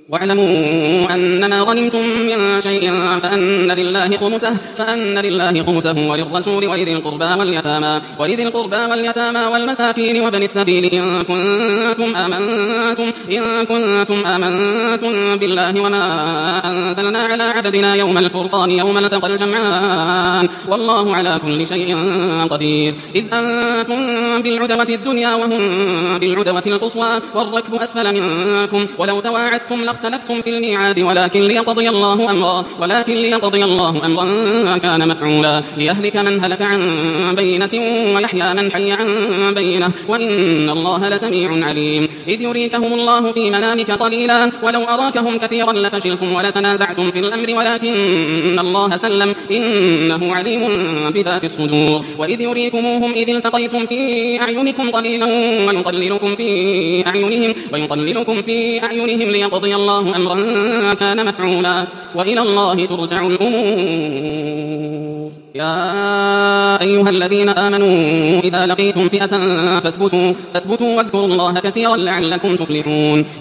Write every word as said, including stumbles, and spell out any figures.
واعلموا أنما غنمتم من شيء فأن لله خمسه فأن لله خمسه وللرسول ولذي القربى واليتامى ولذي القربى واليتامى والمساكين وابن السبيل إن كنتم آمنتم إن كنتم آمنتم بالله وما أنزلنا على عبدنا يوم الفرقان يوم التقى الجمعان والله على كل شيء قدير. إذ أنتم بالعدوة الدنيا وهم بالعدوة القصوى والركب أسفل منكم ولو تواعدتم لاختلفتم في الميعاد ولكن ليقضي الله أمرا ولكن ليقضي الله أمرا كان مفعولا ليهلك من هلك عن بينة ويحيى من حي عن بينة وإن الله لسميع عليم. إذ يريكهم الله في منامك قليلا ولو أراكهم كثيرا لفشلتم ولتنازعتم في الأمر ولكن الله سلم إنه عليم بذات الصدور. وإذ يريكموهم إذ التقيتم في أعينكم قليلا ويقللكم في أعينهم ويقللكم في أعينهم ليقضي الله أمرا كان مفعولا وإلى الله ترجع الأمور. يا أيها الذين آمنوا إذا لقيتم فئة فاثبتوا فاثبتوا واذكروا الله كثيرا لعلكم تفلحون.